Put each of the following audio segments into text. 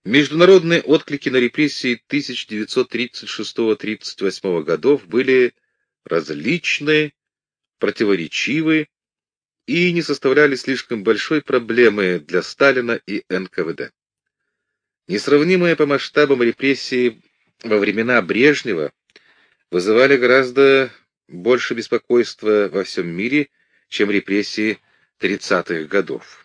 Международные отклики на репрессии 1936-38 годов были различны, противоречивы и не составляли слишком большой проблемы для Сталина и НКВД. Несравнимые по масштабам репрессии во времена Брежнева вызывали гораздо больше беспокойства во всем мире, чем репрессии 30-х годов.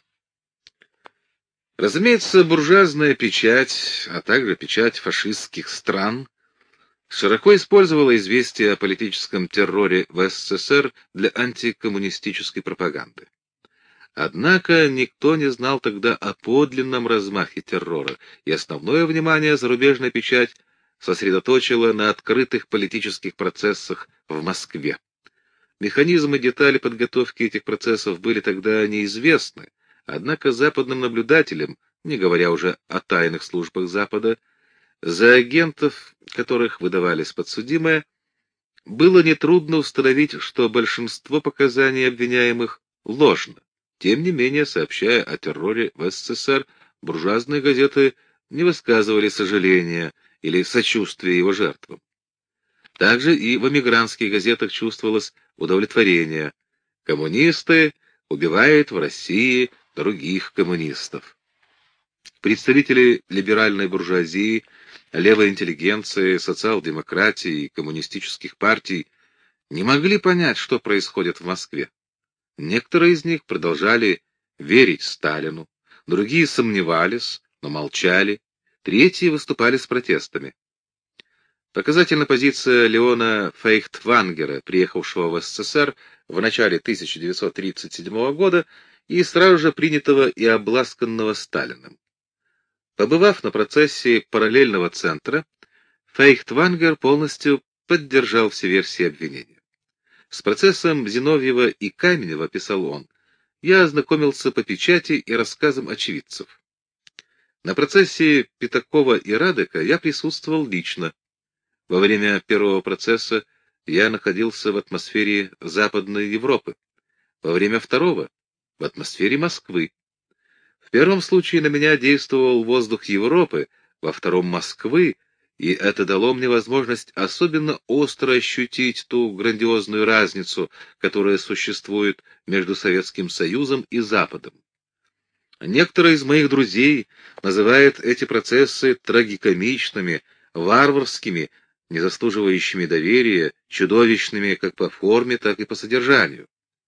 Разумеется, буржуазная печать, а также печать фашистских стран, широко использовала известия о политическом терроре в СССР для антикоммунистической пропаганды. Однако никто не знал тогда о подлинном размахе террора, и основное внимание зарубежная печать сосредоточила на открытых политических процессах в Москве. Механизмы и детали подготовки этих процессов были тогда неизвестны, однако западным наблюдателям, не говоря уже о тайных службах Запада, за агентов, которых выдавались подсудимые, было нетрудно установить, что большинство показаний обвиняемых ложно. Тем не менее, сообщая о терроре в СССР, буржуазные газеты не высказывали сожаления или сочувствия его жертвам. Также и в эмигрантских газетах чувствовалось удовлетворение. Коммунисты убивают в России других коммунистов. Представители либеральной буржуазии, левой интеллигенции, социал-демократии и коммунистических партий не могли понять, что происходит в Москве. Некоторые из них продолжали верить Сталину, другие сомневались, но молчали, третьи выступали с протестами. Показательна позиция Леона Фейхтвангера, приехавшего в СССР в начале 1937 года и сразу же принятого и обласканного Сталиным. Побывав на процессе параллельного центра, Фейхтвангер полностью поддержал все версии обвинения. С процессом Зиновьева и Каменева, писал он, я ознакомился по печати и рассказам очевидцев. На процессе Пятакова и Радека я присутствовал лично. Во время первого процесса я находился в атмосфере Западной Европы, во время второго — в атмосфере Москвы. В первом случае на меня действовал воздух Европы, во втором — Москвы, и это дало мне возможность особенно остро ощутить ту грандиозную разницу, которая существует между Советским Союзом и Западом. Некоторые из моих друзей называют эти процессы трагикомичными, варварскими, не заслуживающими доверия, чудовищными как по форме, так и по содержанию.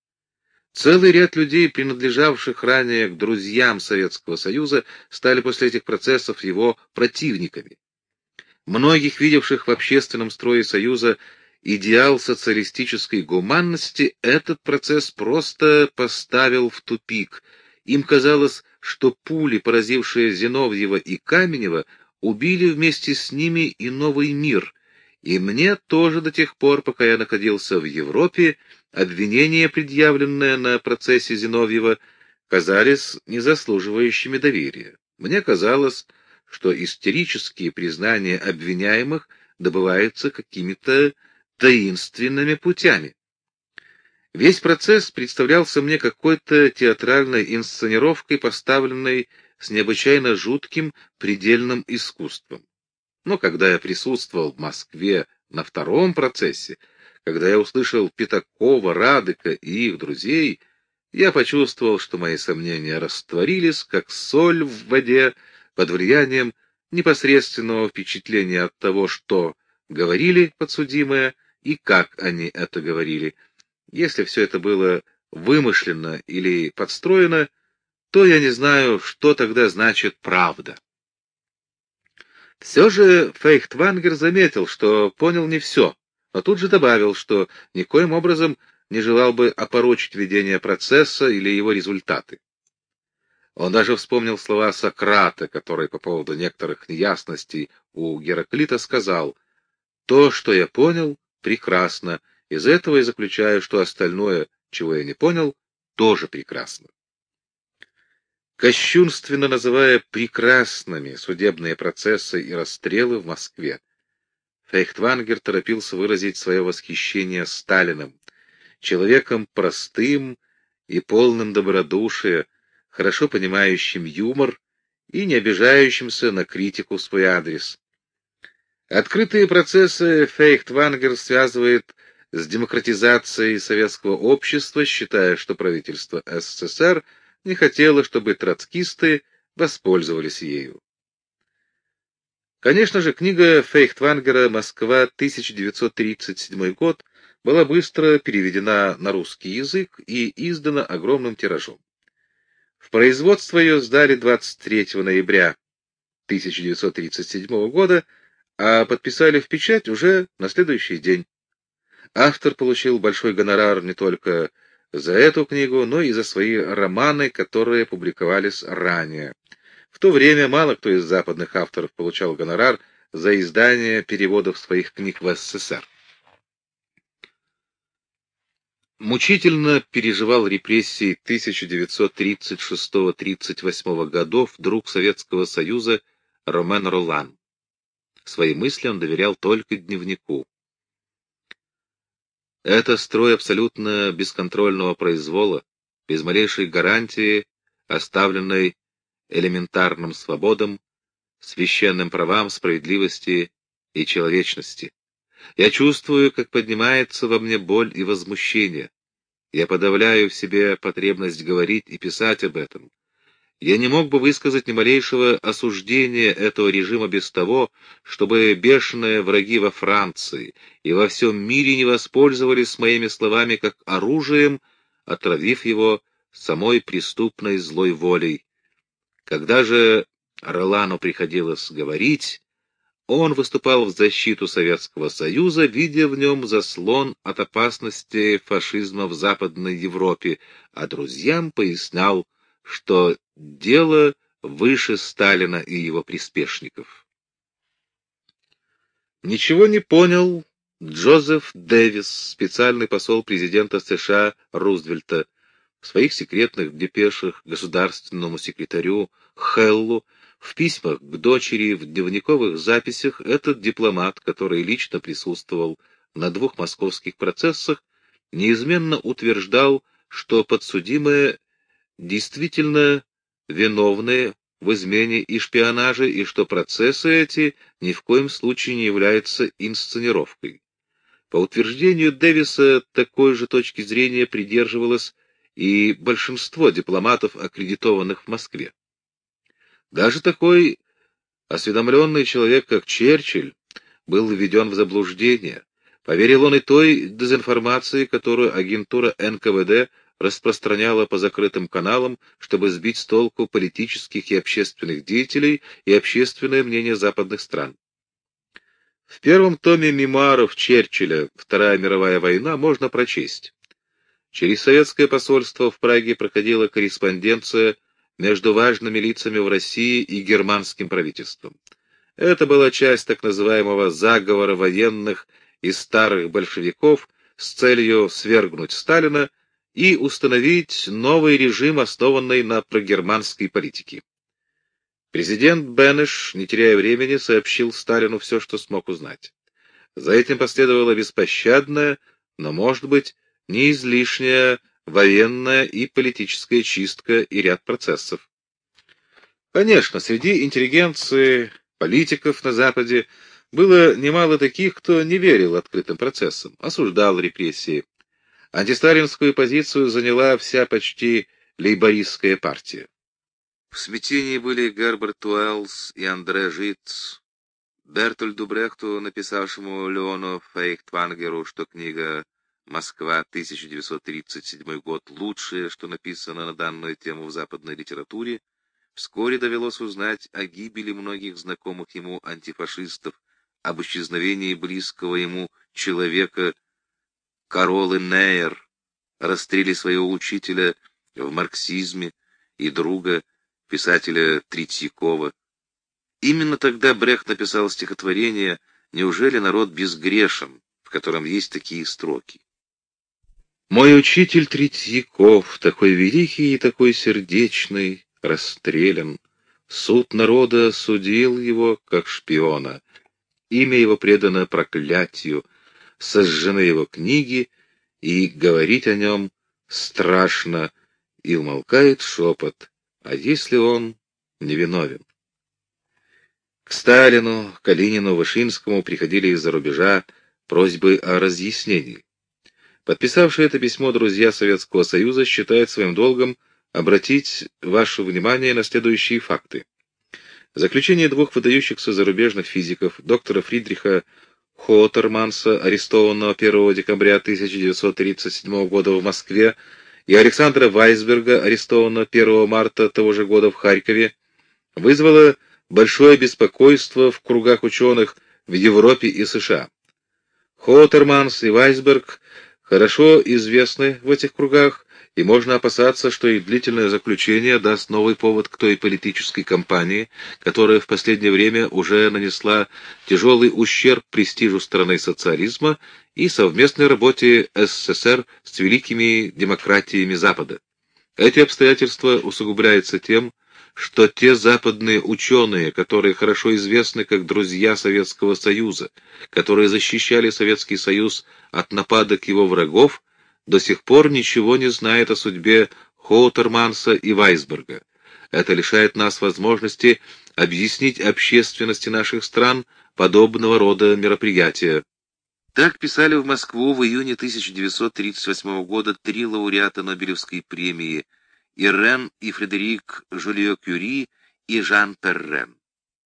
Целый ряд людей, принадлежавших ранее к друзьям Советского Союза, стали после этих процессов его противниками. Многих, видевших в общественном строе Союза идеал социалистической гуманности, этот процесс просто поставил в тупик. Им казалось, что пули, поразившие Зиновьева и Каменева, убили вместе с ними и новый мир. И мне тоже до тех пор, пока я находился в Европе, обвинения, предъявленные на процессе Зиновьева, казались незаслуживающими доверия. Мне казалось, что истерические признания обвиняемых добываются какими-то таинственными путями. Весь процесс представлялся мне какой-то театральной инсценировкой, поставленной с необычайно жутким предельным искусством. Но когда я присутствовал в Москве на втором процессе, когда я услышал Пятакова, Радека и их друзей, я почувствовал, что мои сомнения растворились, как соль в воде, под влиянием непосредственного впечатления от того, что говорили подсудимые и как они это говорили. Если все это было вымышленно или подстроено, то я не знаю, что тогда значит правда. Все же Фейхтвангер заметил, что понял не все, но тут же добавил, что никоим образом не желал бы опорочить ведение процесса или его результаты. Он даже вспомнил слова Сократа, который по поводу некоторых неясностей у Гераклита сказал: «То, что я понял, прекрасно, из этого я заключаю, что остальное, чего я не понял, тоже прекрасно». Кощунственно называя прекрасными судебные процессы и расстрелы в Москве, Фейхтвангер торопился выразить свое восхищение Сталиным, человеком простым и полным добродушия, хорошо понимающим юмор и не обижающимся на критику в свой адрес. Открытые процессы Фейхтвангер связывает с демократизацией советского общества, считая, что правительство СССР не хотело, чтобы троцкисты воспользовались ею. Конечно же, книга Фейхтвангера «Москва, 1937 год» была быстро переведена на русский язык и издана огромным тиражом. В производство ее сдали 23 ноября 1937 года, а подписали в печать уже на следующий день. Автор получил большой гонорар не только за эту книгу, но и за свои романы, которые публиковались ранее. В то время мало кто из западных авторов получал гонорар за издание переводов своих книг в СССР. Мучительно переживал репрессии 1936-38 годов друг Советского Союза Ромен Ролан. Свои мысли он доверял только дневнику. Это строй абсолютно бесконтрольного произвола, без малейшей гарантии, оставленной элементарным свободам, священным правам, справедливости и человечности. Я чувствую, как поднимается во мне боль и возмущение. Я подавляю в себе потребность говорить и писать об этом. Я не мог бы высказать ни малейшего осуждения этого режима без того, чтобы бешеные враги во Франции и во всем мире не воспользовались моими словами как оружием, отравив его самой преступной злой волей. Когда же Ролану приходилось говорить, он выступал в защиту Советского Союза, видя в нем заслон от опасности фашизма в Западной Европе, а друзьям пояснял, что дело выше Сталина и его приспешников. Ничего не понял Джозеф Дэвис, специальный посол президента США Рузвельта. В своих секретных депешах государственному секретарю Хеллу, в письмах к дочери, в дневниковых записях этот дипломат, который лично присутствовал на 2 московских процессах, неизменно утверждал, что подсудимые действительно виновны в измене и шпионаже, и что процессы эти ни в коем случае не являются инсценировкой. По утверждению Дэвиса, такой же точки зрения придерживалось и большинство дипломатов, аккредитованных в Москве. Даже такой осведомленный человек, как Черчилль, был введен в заблуждение. Поверил он и той дезинформации, которую агентура НКВД распространяла по закрытым каналам, чтобы сбить с толку политических и общественных деятелей и общественное мнение западных стран. В первом томе мемуаров Черчилля «Вторая мировая война» можно прочесть. Через советское посольство в Праге проходила корреспонденция между важными лицами в России и германским правительством. Это была часть так называемого заговора военных и старых большевиков с целью свергнуть Сталина и установить новый режим, основанный на прогерманской политике. Президент Бенеш, не теряя времени, сообщил Сталину все, что смог узнать. За этим последовала беспощадная, но, может быть, не излишняя военная и политическая чистка и ряд процессов. Конечно, среди интеллигенции, политиков на Западе было немало таких, кто не верил открытым процессам, осуждал репрессии. Антисталинскую позицию заняла вся почти лейбористская партия. В смятении были Герберт Уэллс и Андре Жиц. Бертольду Брехту, написавшему Леону Фейхтвангеру, что книга «Москва, 1937 год» лучшее, что написано на данную тему в западной литературе, вскоре довелось узнать о гибели многих знакомых ему антифашистов, об исчезновении близкого ему человека Каролы Нейер, расстреле своего учителя в марксизме и друга, писателя Третьякова. Именно тогда Брехт написал стихотворение «Неужели народ безгрешен?», в котором есть такие строки. «Мой учитель Третьяков, такой великий и такой сердечный, расстрелян. Суд народа судил его, как шпиона. Имя его предано проклятию, сожжены его книги, и говорить о нем страшно, и умолкает шепот. А если он невиновен. К Сталину, Калинину, Вышинскому приходили из-за рубежа просьбы о разъяснении. Подписавшие это письмо друзья Советского Союза считают своим долгом обратить ваше внимание на следующие факты. Заключение двух выдающихся зарубежных физиков, доктора Фридриха Хотерманса, арестованного 1 декабря 1937 года в Москве, и Александра Вайсберга, арестованного 1 марта того же года в Харькове, вызвало большое беспокойство в кругах ученых в Европе и США. Хотерманс и Вайсберг хорошо известны в этих кругах, и можно опасаться, что и длительное заключение даст новый повод к той политической кампании, которая в последнее время уже нанесла тяжелый ущерб престижу страны социализма и совместной работе СССР с великими демократиями Запада. Эти обстоятельства усугубляются тем, что те западные ученые, которые хорошо известны как друзья Советского Союза, которые защищали Советский Союз от нападок его врагов, до сих пор ничего не знают о судьбе Хоутерманса и Вайсберга. Это лишает нас возможности объяснить общественности наших стран подобного рода мероприятия. Так писали в Москву в июне 1938 года 3 лауреата Нобелевской премии Ирен и Фредерик Жольо-Кюри и Жан Перрен.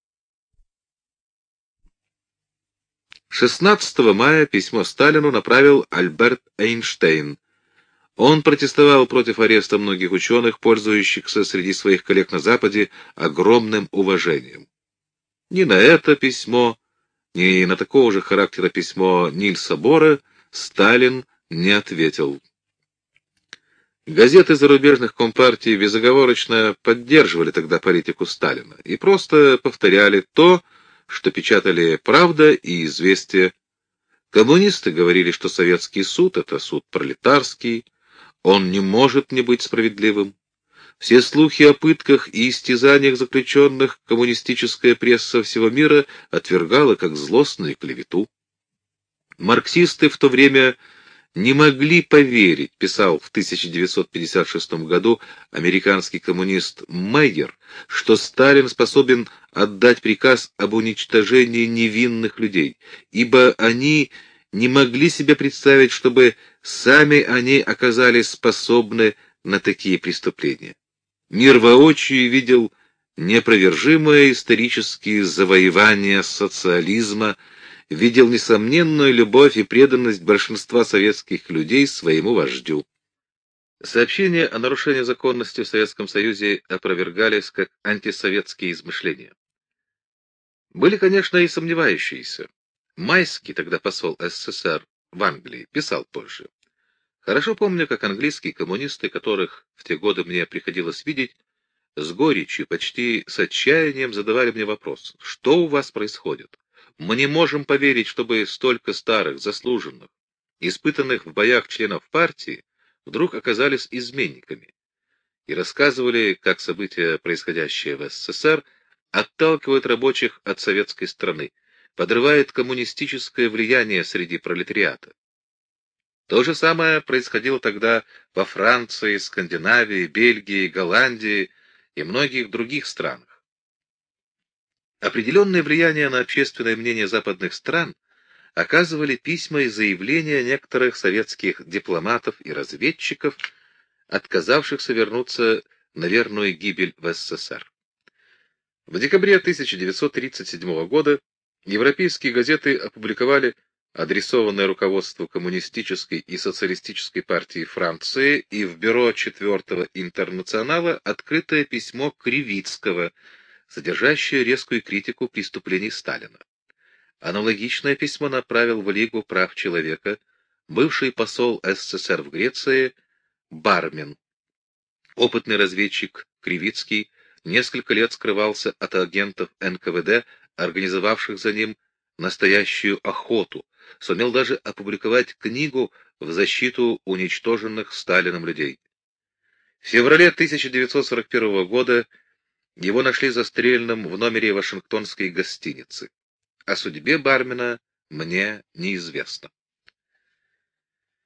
16 мая письмо Сталину направил Альберт Эйнштейн. Он протестовал против ареста многих ученых, пользующихся среди своих коллег на Западе огромным уважением. Ни на это письмо, ни на такого же характера письмо Нильса Бора Сталин не ответил. Газеты зарубежных компартий безоговорочно поддерживали тогда политику Сталина и просто повторяли то, что печатали «Правда» и «Известия». Коммунисты говорили, что советский суд — это суд пролетарский, он не может не быть справедливым. Все слухи о пытках и истязаниях заключенных коммунистическая пресса всего мира отвергала как злостную клевету. Марксисты в то время не могли поверить, писал в 1956 году американский коммунист Мейер, что Сталин способен отдать приказ об уничтожении невинных людей, ибо они не могли себе представить, чтобы сами они оказались способны на такие преступления. Мир воочию видел неопровержимые исторические завоевания социализма, видел несомненную любовь и преданность большинства советских людей своему вождю. Сообщения о нарушении законности в Советском Союзе опровергались как антисоветские измышления. Были, конечно, и сомневающиеся. Майский, тогда посол СССР в Англии, писал позже: «Хорошо помню, как английские коммунисты, которых в те годы мне приходилось видеть, с горечью, почти с отчаянием задавали мне вопрос: что у вас происходит? Мы не можем поверить, чтобы столько старых, заслуженных, испытанных в боях членов партии вдруг оказались изменниками». И рассказывали, как события, происходящие в СССР, отталкивают рабочих от советской страны, подрывает коммунистическое влияние среди пролетариата. То же самое происходило тогда во Франции, Скандинавии, Бельгии, Голландии и многих других странах. Определенное влияние на общественное мнение западных стран оказывали письма и заявления некоторых советских дипломатов и разведчиков, отказавшихся вернуться на верную гибель в СССР. В декабре 1937 года европейские газеты опубликовали адресованное руководству Коммунистической и Социалистической партии Франции и в бюро 4-го интернационала открытое письмо Кривицкого, содержащее резкую критику преступлений Сталина. Аналогичное письмо направил в Лигу прав человека бывший посол СССР в Греции Бармин. Опытный разведчик Кривицкий несколько лет скрывался от агентов НКВД, организовавших за ним настоящую охоту, сумел даже опубликовать книгу в защиту уничтоженных Сталином людей. В феврале 1941 года его нашли застреленным в номере Вашингтонской гостиницы. О судьбе Бармина мне неизвестно.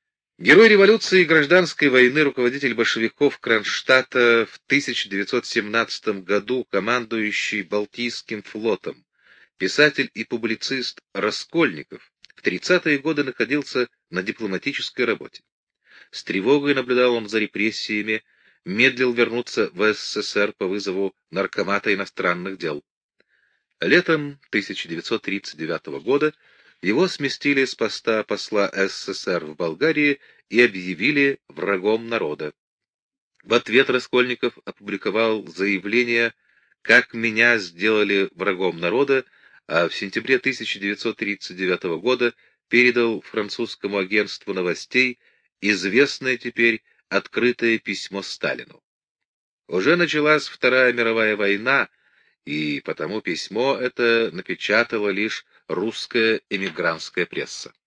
Герой революции и гражданской войны, руководитель большевиков Кронштадта в 1917 году, командующий Балтийским флотом, писатель и публицист Раскольников, в 30-е годы находился на дипломатической работе. С тревогой наблюдал он за репрессиями, медлил вернуться в СССР по вызову Наркомата иностранных дел. Летом 1939 года его сместили с поста посла СССР в Болгарии и объявили врагом народа. В ответ Раскольников опубликовал заявление «Как меня сделали врагом народа», а в сентябре 1939 года передал французскому агентству новостей известное теперь открытое письмо Сталину. Уже началась Вторая мировая война, и потому письмо это напечатала лишь русская эмигрантская пресса.